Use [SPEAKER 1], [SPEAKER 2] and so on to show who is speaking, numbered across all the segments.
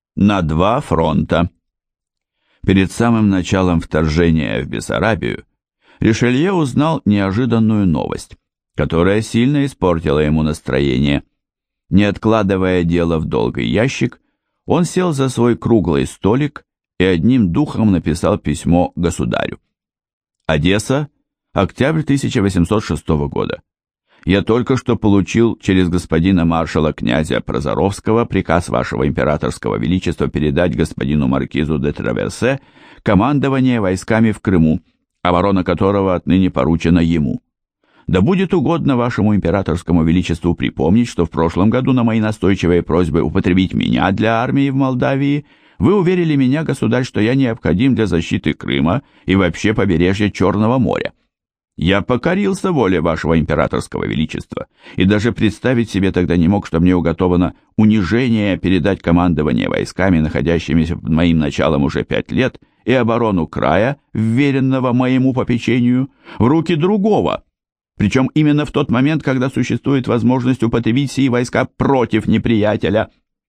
[SPEAKER 1] на 2 фронта. Перед самым началом вторжения в Бессарабию Ришелье узнал неожиданную новость, которая сильно испортила ему настроение. Не откладывая дело в долгий ящик, он сел за свой круглый столик и одним духом написал письмо государю. Одесса, октябрь 1806 года. Я только что получил через господина маршала князя Прозоровского приказ вашего императорского величества передать господину маркизу де Траверсе командование войсками в Крыму, оборона которого отныне поручена ему. Да будет угодно вашему императорскому величеству припомнить, что в прошлом году на мои настойчивые просьбы употребить меня для армии в Молдавии вы уверили меня, государь, что я необходим для защиты Крыма и вообще побережья Черного моря. Я покорился воле вашего императорского величества и даже представить себе тогда не мог, что мне уготовано унижение передать командование войсками, находящимися под моим началом уже 5 лет, и оборону края, вверенного моему попечению, в руки другого, причем именно в тот момент, когда существует возможность употребить сии войска против неприятеля.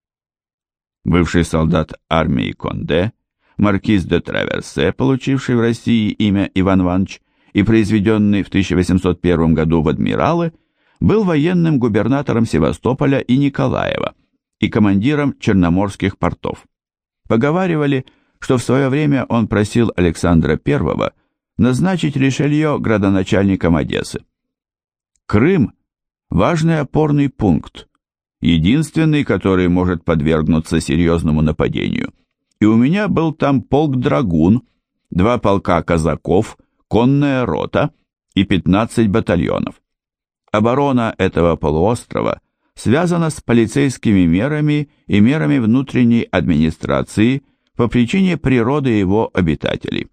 [SPEAKER 1] Бывший солдат армии Конде, маркиз де Траверсе, получивший в России имя Иван Иванович, и произведенный в 1801 году в адмиралы, был военным губернатором Севастополя и Николаева и командиром черноморских портов. Поговаривали, что в свое время он просил Александра I назначить Ришелье градоначальником Одессы. Крым – важный опорный пункт, единственный, который может подвергнуться серьезному нападению, и у меня был там полк драгун, 2 полка казаков, конная рота и 15 батальонов. Оборона этого полуострова связана с полицейскими мерами и мерами внутренней администрации по причине природы его обитателей.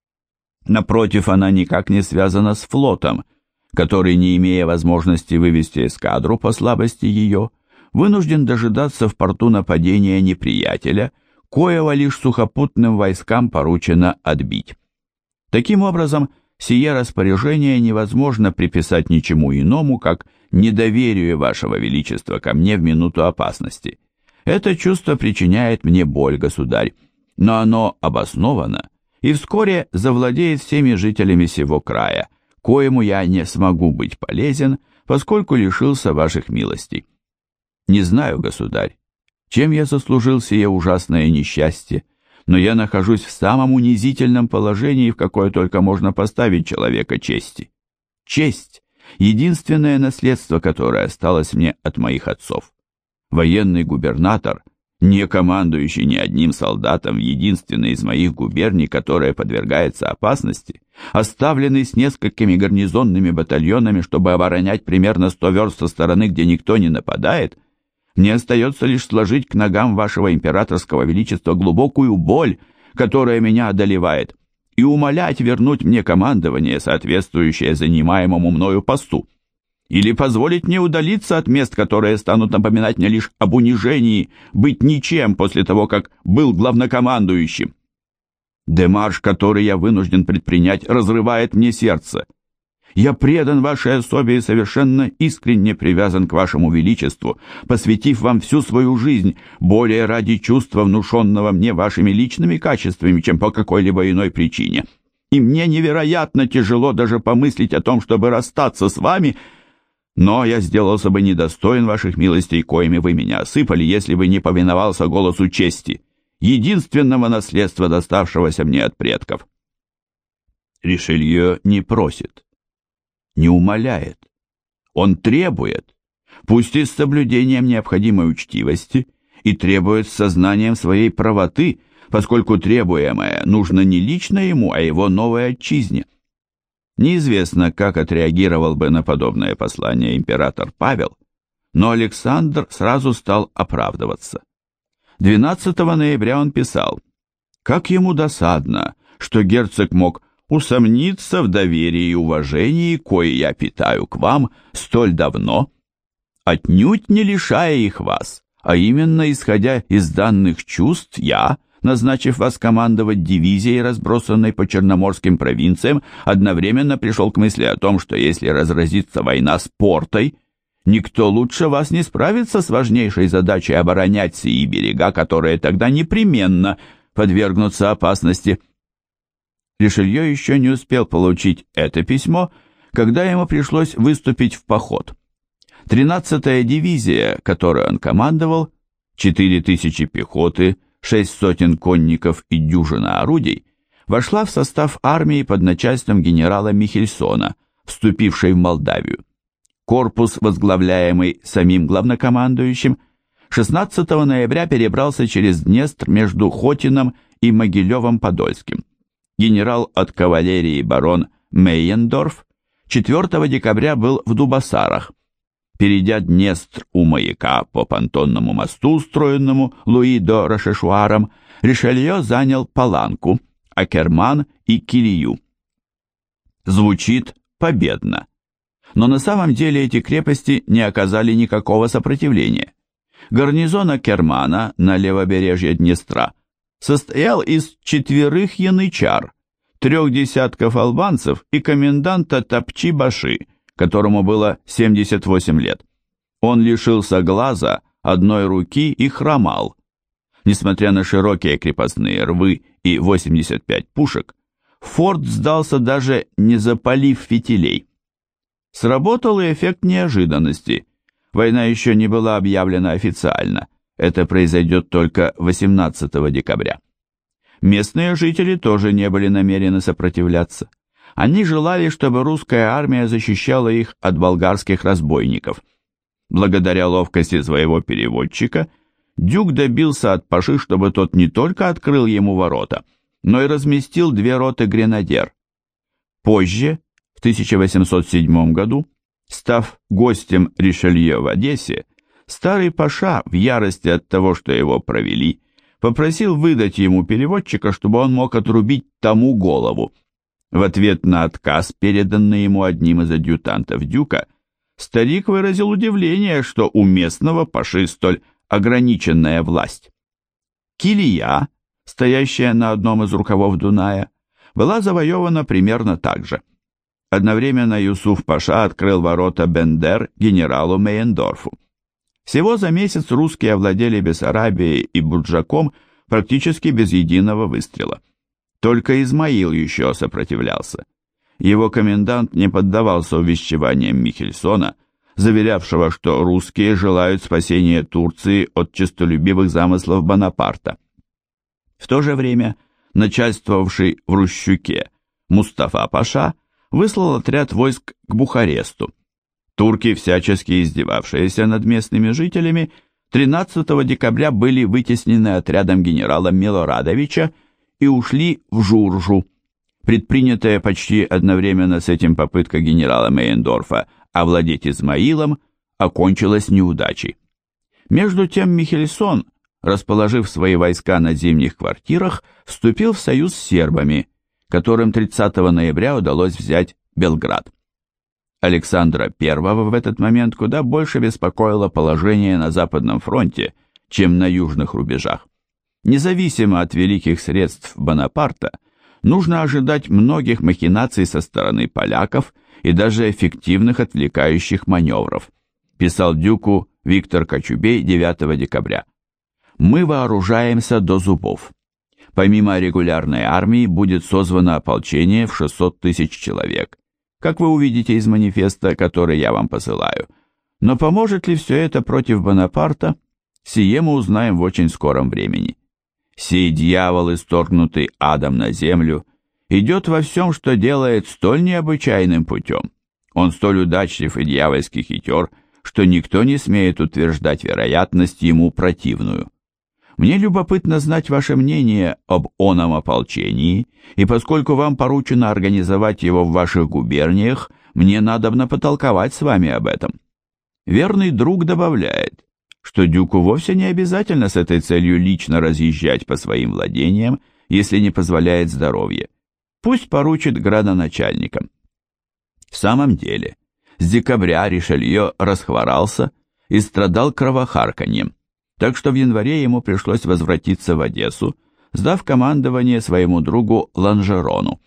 [SPEAKER 1] Напротив, она никак не связана с флотом, который, не имея возможности вывести эскадру по слабости ее, вынужден дожидаться в порту нападения неприятеля, коего лишь сухопутным войскам поручено отбить. Таким образом, сие распоряжение невозможно приписать ничему иному, как недоверию вашего величества ко мне в минуту опасности. Это чувство причиняет мне боль, государь, но оно обосновано и вскоре завладеет всеми жителями сего края, коему я не смогу быть полезен, поскольку лишился ваших милостей. Не знаю, государь, чем я заслужил сие ужасное несчастье, но я нахожусь в самом унизительном положении, в какое только можно поставить человека чести. Честь – единственное наследство, которое осталось мне от моих отцов. Военный губернатор, не командующий ни одним солдатом в единственной из моих губерний, которая подвергается опасности, оставленный с несколькими гарнизонными батальонами, чтобы оборонять примерно 100 верст со стороны, где никто не нападает, мне остается лишь сложить к ногам вашего императорского величества глубокую боль, которая меня одолевает, и умолять вернуть мне командование, соответствующее занимаемому мною посту, или позволить мне удалиться от мест, которые станут напоминать мне лишь об унижении, быть ничем после того, как был главнокомандующим. Демарш, который я вынужден предпринять, разрывает мне сердце. Я предан вашей особе и совершенно искренне привязан к вашему величеству, посвятив вам всю свою жизнь, более ради чувства, внушенного мне вашими личными качествами, чем по какой-либо иной причине. И мне невероятно тяжело даже помыслить о том, чтобы расстаться с вами, но я сделался бы недостоин ваших милостей, коими вы меня осыпали, если бы не повиновался голосу чести, единственного наследства, доставшегося мне от предков. Ришелье не просит, не умоляет, он требует, пусть и с соблюдением необходимой учтивости, и требует с сознанием своей правоты, поскольку требуемое нужно не лично ему, а его новой отчизне. Неизвестно, как отреагировал бы на подобное послание император Павел, но Александр сразу стал оправдываться. 12 ноября он писал: «Как ему досадно, что герцог мог усомниться в доверии и уважении, кое я питаю к вам столь давно, отнюдь не лишая их вас, а именно исходя из данных чувств я, назначив вас командовать дивизией, разбросанной по черноморским провинциям, одновременно пришел к мысли о том, что если разразится война с Портой, Никто лучше вас не справится с важнейшей задачей оборонять сии берега, которые тогда непременно подвергнутся опасности. Ришелье еще не успел получить это письмо, когда ему пришлось выступить в поход. 13-я дивизия, которой он командовал, 4000 пехоты, 6 сотен конников и дюжина орудий, вошла в состав армии под начальством генерала Михельсона, вступившей в Молдавию. Корпус, возглавляемый самим главнокомандующим, 16 ноября перебрался через Днестр между Хотином и Могилевом-Подольским. Генерал от кавалерии барон Мейендорф 4 декабря был в Дубасарах. Перейдя Днестр у маяка по понтонному мосту, устроенному Луи де Рошешуаром, Ришелье занял Паланку, Акерман и Килию. Звучит победно. Но на самом деле эти крепости не оказали никакого сопротивления. Гарнизон Акермана на левобережье Днестра состоял из 4 янычар, 3 десятков албанцев и коменданта Тапчи-Баши, которому было 78 лет. Он лишился глаза, одной руки и хромал. Несмотря на широкие крепостные рвы и 85 пушек, форт сдался, даже не запалив фитилей. Сработал и эффект неожиданности. Война еще не была объявлена официально. Это произойдет только 18 декабря. Местные жители тоже не были намерены сопротивляться. Они желали, чтобы русская армия защищала их от болгарских разбойников. Благодаря ловкости своего переводчика, Дюк добился от Паши, чтобы тот не только открыл ему ворота, но и разместил 2 роты гренадер. Позже, в 1807 году, став гостем Ришелье в Одессе, старый Паша, в ярости от того, что его провели, попросил выдать ему переводчика, чтобы он мог отрубить тому голову. В ответ на отказ, переданный ему одним из адъютантов Дюка, старик выразил удивление, что у местного Паши столь ограниченная власть. Килия, стоящая на одном из рукавов Дуная, была завоевана примерно так же. Одновременно Юсуф Паша открыл ворота Бендер генералу Мейендорфу. Всего за месяц русские овладели Бессарабией и Буджаком практически без единого выстрела. Только Измаил еще сопротивлялся. Его комендант не поддавался увещеваниям Михельсона, заверявшего, что русские желают спасения Турции от честолюбивых замыслов Бонапарта. В то же время начальствовавший в Рущуке Мустафа Паша выслал отряд войск к Бухаресту. Турки, всячески издевавшиеся над местными жителями, 13 декабря были вытеснены отрядом генерала Милорадовича и ушли в Журжу. Предпринятая почти одновременно с этим попытка генерала Мейендорфа овладеть Измаилом окончилась неудачей. Между тем Михельсон, расположив свои войска на зимних квартирах, вступил в союз с сербами, которым 30 ноября удалось взять Белград. Александра I в этот момент куда больше беспокоило положение на Западном фронте, чем на южных рубежах. Независимо от великих средств Бонапарта, нужно ожидать многих махинаций со стороны поляков и даже эффективных отвлекающих маневров, писал Дюку Виктор Кочубей 9 декабря. «Мы вооружаемся до зубов. Помимо регулярной армии будет созвано ополчение в 600 000 человек, как вы увидите из манифеста, который я вам посылаю. Но поможет ли все это против Бонапарта, сие мы узнаем в очень скором времени. Сей дьявол, исторгнутый адом на землю, идет во всем, что делает, столь необычайным путем. Он столь удачлив и дьявольски хитер, что никто не смеет утверждать вероятность ему противную. Мне любопытно знать ваше мнение об оном ополчении, и поскольку вам поручено организовать его в ваших губерниях, мне надобно потолковать с вами об этом». Верный друг добавляет, что Дюку вовсе не обязательно с этой целью лично разъезжать по своим владениям, если не позволяет здоровье. Пусть поручит градоначальникам. В самом деле, с декабря Ришелье расхворался и страдал кровохарканьем, так что в январе ему пришлось возвратиться в Одессу, сдав командование своему другу Ланжерону.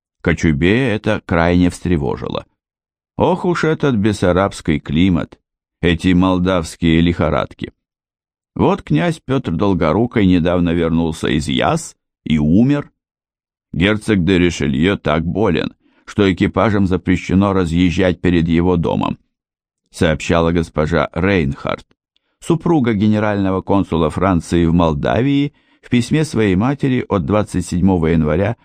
[SPEAKER 1] Кочубея это крайне встревожило. Ох уж этот бессарабский климат! эти молдавские лихорадки. Вот князь Петр Долгорукий недавно вернулся из Яс и умер. Герцог де Ришелье так болен, что экипажам запрещено разъезжать перед его домом, сообщала госпожа Рейнхард, супруга генерального консула Франции в Молдавии, в письме своей матери от 27 января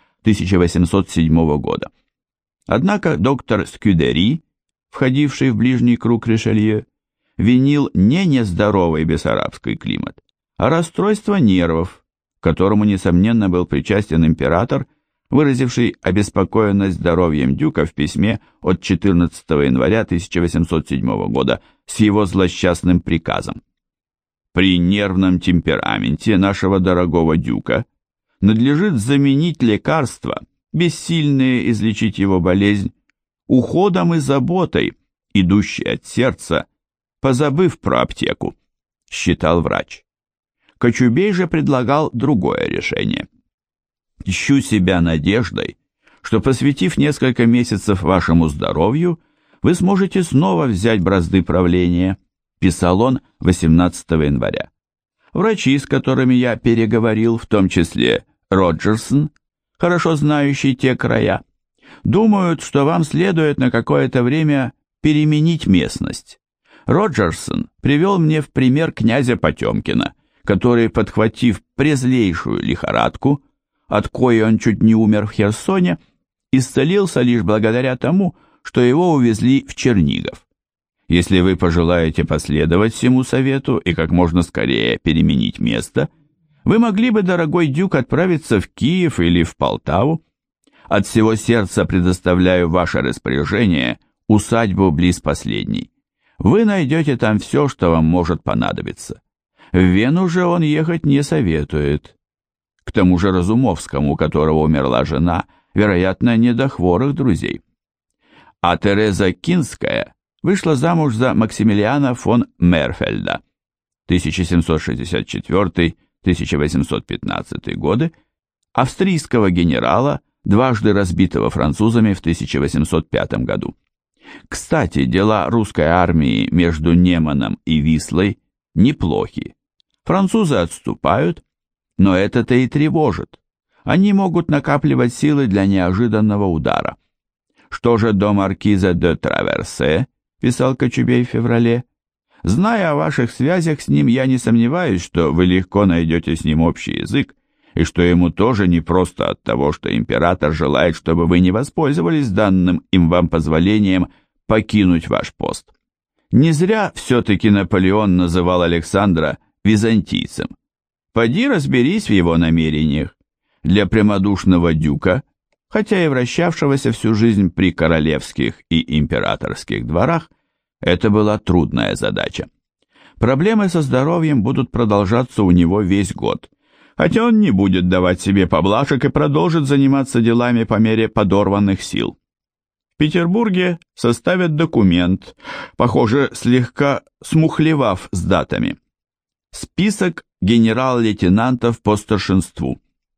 [SPEAKER 1] 1807 года. Однако доктор Скюдери, входивший в ближний круг Ришелье, винил не нездоровый бессарабский климат, а расстройство нервов, к которому, несомненно, был причастен император, выразивший обеспокоенность здоровьем дюка в письме от 14 января 1807 года с его злосчастным приказом. При нервном темпераменте нашего дорогого дюка надлежит заменить лекарства, бессильные излечить его болезнь, уходом и заботой, идущей от сердца, позабыв про аптеку, считал врач. Кочубей же предлагал другое решение. Ищу себя надеждой, что, посвятив несколько месяцев вашему здоровью, вы сможете снова взять бразды правления, писал он 18 января. Врачи, с которыми я переговорил, в том числе Роджерсон, хорошо знающий те края, думают, что вам следует на какое-то время переменить местность. Роджерсон привел мне в пример князя Потемкина, который, подхватив презлейшую лихорадку, от коей он чуть не умер в Херсоне, исцелился лишь благодаря тому, что его увезли в Чернигов. Если вы пожелаете последовать всему совету и как можно скорее переменить место, вы могли бы, дорогой дюк, отправиться в Киев или в Полтаву. От всего сердца предоставляю в ваше распоряжение усадьбу близ последней. Вы найдете там все, что вам может понадобиться. В Вену же он ехать не советует. К тому же Разумовскому, у которого умерла жена, вероятно, не до хворых друзей. А Тереза Кинская вышла замуж за Максимилиана фон Мерфельда, 1764-1815 годы, австрийского генерала, дважды разбитого французами в 1805 году. Кстати, дела русской армии между Неманом и Вислой неплохи. Французы отступают, но это-то и тревожит. Они могут накапливать силы для неожиданного удара. Что же до маркиза де Траверсе, писал Кочубей в феврале, зная о ваших связях с ним, я не сомневаюсь, что вы легко найдете с ним общий язык, и что ему тоже не просто от того, что император желает, чтобы вы не воспользовались данным им вам позволением покинуть ваш пост. Не зря все-таки Наполеон называл Александра византийцем. Поди разберись в его намерениях. Для прямодушного дюка, хотя и вращавшегося всю жизнь при королевских и императорских дворах, это была трудная задача. Проблемы со здоровьем будут продолжаться у него весь год, хотя он не будет давать себе поблажек и продолжит заниматься делами по мере подорванных сил. В Петербурге составят документ, похоже, слегка смухлевав с датами. Список генерал-лейтенантов по старшинству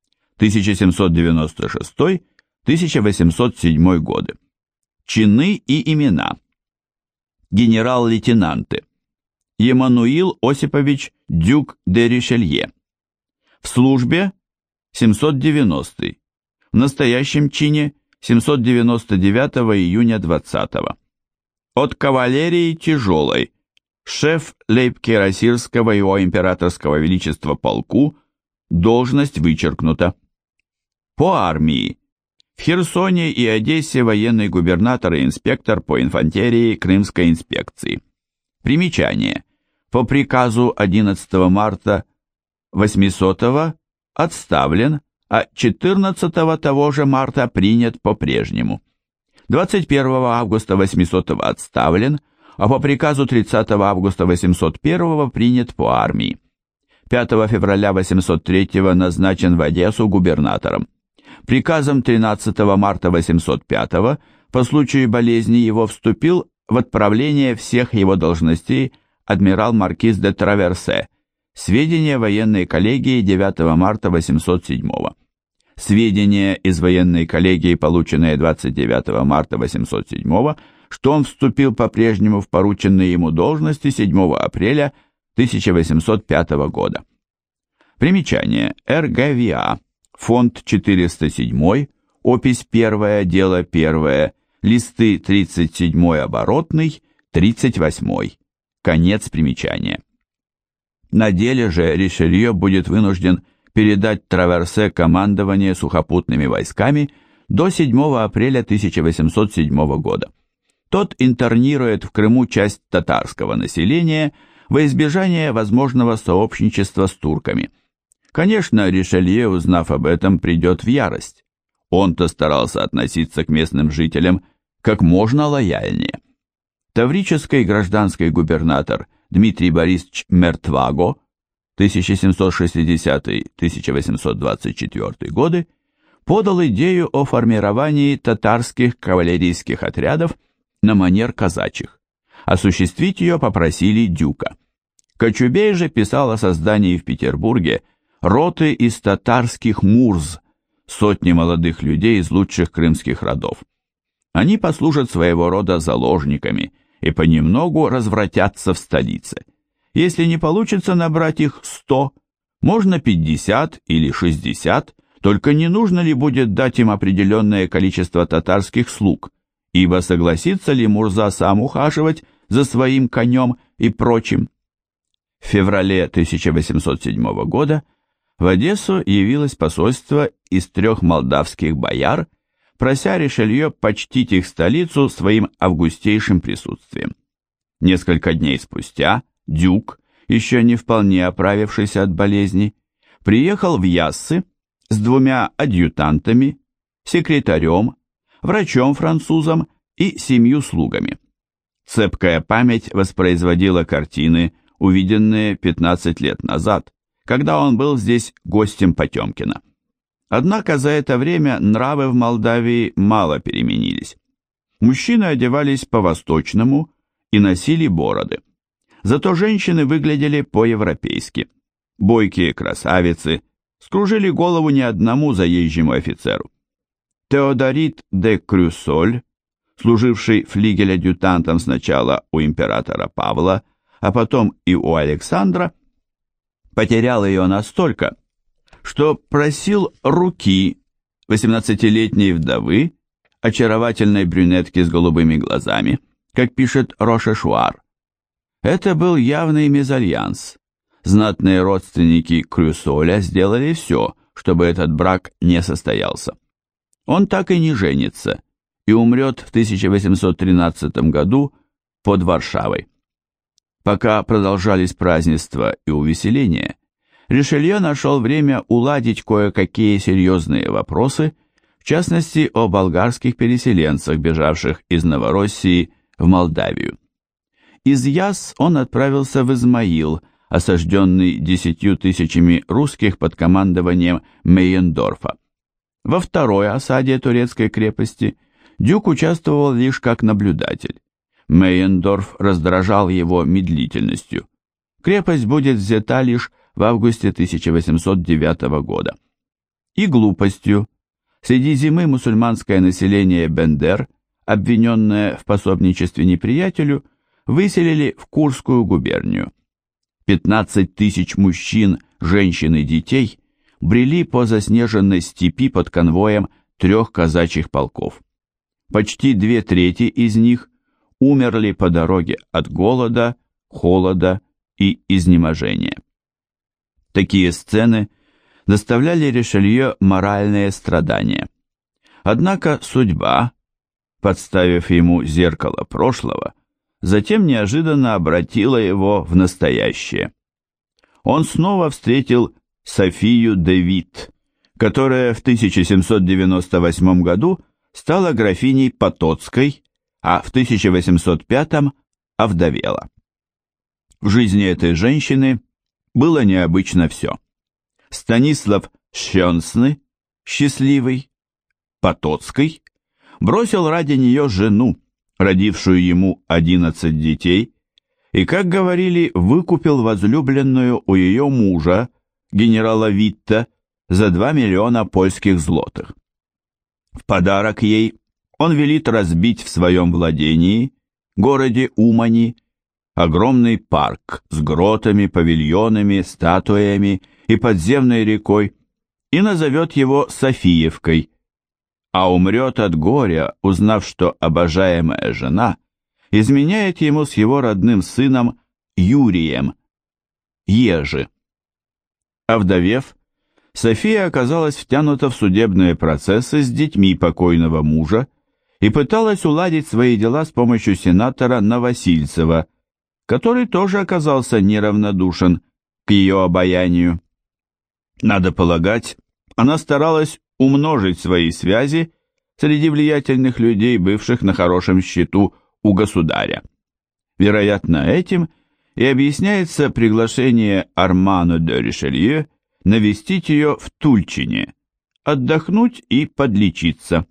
[SPEAKER 1] 1796-1807 годы. Чины и имена. Генерал-лейтенанты. Емануил Осипович Дюк де Ришелье. В службе 790. В настоящем чине 799 июня 20. От кавалерии тяжелой. Шеф лейб-кирасирского его императорского величества полку, должность вычеркнута. По армии. В Херсоне и Одессе военный губернатор и инспектор по инфантерии Крымской инспекции. Примечание. По приказу 11 марта 800 отставлен, а 14 того же марта принят по-прежнему. 21 августа 800 отставлен, а по приказу 30 августа 801 принят по армии. 5 февраля 803 назначен в Одессу губернатором. Приказом 13 марта 805 по случаю болезни его вступил в отправление всех его должностей адмирал-маркиз де Траверсе. Сведения военной коллегии 9 марта 807. Сведения из военной коллегии, полученные 29 марта 807, что он вступил по-прежнему в порученные ему должности 7 апреля 1805 года. Примечание. РГВА. Фонд 407, опись 1, дело 1, листы 37 оборотный, 38. Конец примечания. На деле же Ришелье будет вынужден передать Траверсе командование сухопутными войсками до 7 апреля 1807 года. Тот интернирует в Крыму часть татарского населения во избежание возможного сообщничества с турками. Конечно, Ришелье, узнав об этом, придет в ярость. Он-то старался относиться к местным жителям как можно лояльнее. Таврический гражданский губернатор Дмитрий Борисович Мертваго 1760-1824 годы подал идею о формировании татарских кавалерийских отрядов на манер казачьих. Осуществить ее попросили дюка. Кочубей же писал о создании в Петербурге роты из татарских мурз, сотни молодых людей из лучших крымских родов. Они послужат своего рода заложниками и понемногу развратятся в столице. Если не получится набрать их 100, можно 50 или 60, только не нужно ли будет дать им определенное количество татарских слуг, ибо согласится ли Мурза сам ухаживать за своим конем и прочим. В феврале 1807 года в Одессу явилось посольство из 3 молдавских бояр, прося Ришелье почтить их столицу своим августейшим присутствием. Несколько дней спустя дюк, еще не вполне оправившийся от болезни, приехал в Яссы с 2 адъютантами, секретарем, врачом-французом и 7 слугами. Цепкая память воспроизводила картины, увиденные 15 лет назад, когда он был здесь гостем Потемкина. Однако за это время нравы в Молдавии мало переменились. Мужчины одевались по-восточному и носили бороды. Зато женщины выглядели по-европейски. Бойкие красавицы скружили голову не одному заезжему офицеру. Теодорит де Крюсоль, служивший флигель-адъютантом сначала у императора Павла, а потом и у Александра, потерял ее настолько, что просил руки 18-летней вдовы, очаровательной брюнетки с голубыми глазами, как пишет Рошешуар. Это был явный мезальянс. Знатные родственники Крюсоля сделали все, чтобы этот брак не состоялся. Он так и не женится и умрет в 1813 году под Варшавой. Пока продолжались празднества и увеселения, Ришелье нашел время уладить кое-какие серьезные вопросы, в частности о болгарских переселенцах, бежавших из Новороссии в Молдавию. Из Яс он отправился в Измаил, осажденный 10 000 русских под командованием Мейендорфа. Во второй осаде турецкой крепости дюк участвовал лишь как наблюдатель. Мейендорф раздражал его медлительностью. Крепость будет взята лишь в августе 1809 года. И глупостью. Среди зимы мусульманское население Бендер, обвиненное в пособничестве неприятелю, выселили в Курскую губернию. 15 000 мужчин, женщин и детей брели по заснеженной степи под конвоем 3 казачьих полков. Почти 2/3 из них умерли по дороге от голода, холода и изнеможения. Такие сцены доставляли Ришелье моральные страдания. Однако судьба, подставив ему зеркало прошлого, затем неожиданно обратила его в настоящее. Он снова встретил Софию де Вит, которая в 1798 году стала графиней Потоцкой, а в 1805 овдовела. В жизни этой женщины было необычно все. Станислав Сченсны, счастливый, Потоцкий, бросил ради нее жену, родившую ему 11 детей, и, как говорили, выкупил возлюбленную у ее мужа, генерала Витта, за 2 миллиона польских злотых. В подарок ей Он велит разбить в своем владении, городе Умани, огромный парк с гротами, павильонами, статуями и подземной рекой и назовет его Софиевкой, а умрет от горя, узнав, что обожаемая жена изменяет ему с его родным сыном Юрием, Ежи. Овдовев, София оказалась втянута в судебные процессы с детьми покойного мужа и пыталась уладить свои дела с помощью сенатора Новосильцева, который тоже оказался неравнодушен к ее обаянию. Надо полагать, она старалась умножить свои связи среди влиятельных людей, бывших на хорошем счету у государя. Вероятно, этим и объясняется приглашение Армана де Ришелье навестить ее в Тульчине, отдохнуть и подлечиться.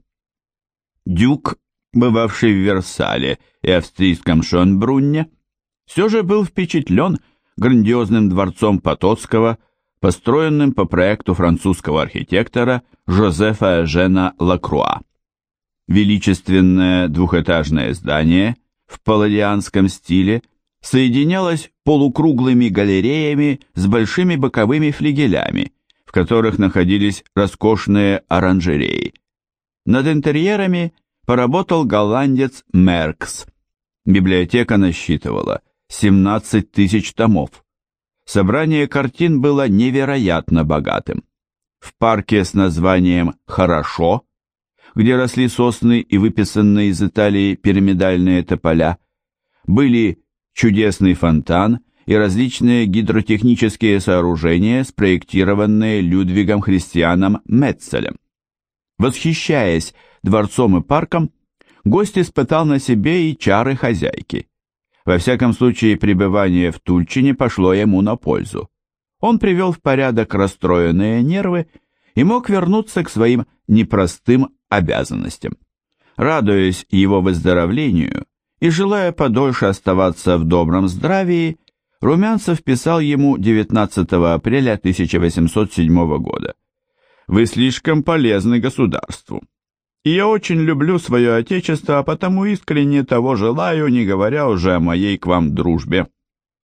[SPEAKER 1] Дюк, бывавший в Версале и австрийском Шонбрунне, все же был впечатлен грандиозным дворцом Потоцкого, построенным по проекту французского архитектора Жозефа Эжена Лакруа. Величественное двухэтажное здание в палладианском стиле соединялось полукруглыми галереями с большими боковыми флигелями, в которых находились роскошные оранжереи. Над интерьерами поработал голландец Меркс. Библиотека насчитывала 17 тысяч томов. Собрание картин было невероятно богатым. В парке с названием «Хорошо», где росли сосны и выписанные из Италии пирамидальные тополя, были чудесный фонтан и различные гидротехнические сооружения, спроектированные Людвигом Христианом Метцелем. Восхищаясь дворцом и парком, гость испытал на себе и чары хозяйки. Во всяком случае, пребывание в Тульчине пошло ему на пользу. Он привел в порядок расстроенные нервы и мог вернуться к своим непростым обязанностям. Радуясь его выздоровлению и желая подольше оставаться в добром здравии, Румянцев писал ему 19 апреля 1807 года: «Вы слишком полезны государству. И я очень люблю свое отечество, а потому искренне того желаю, не говоря уже о моей к вам дружбе».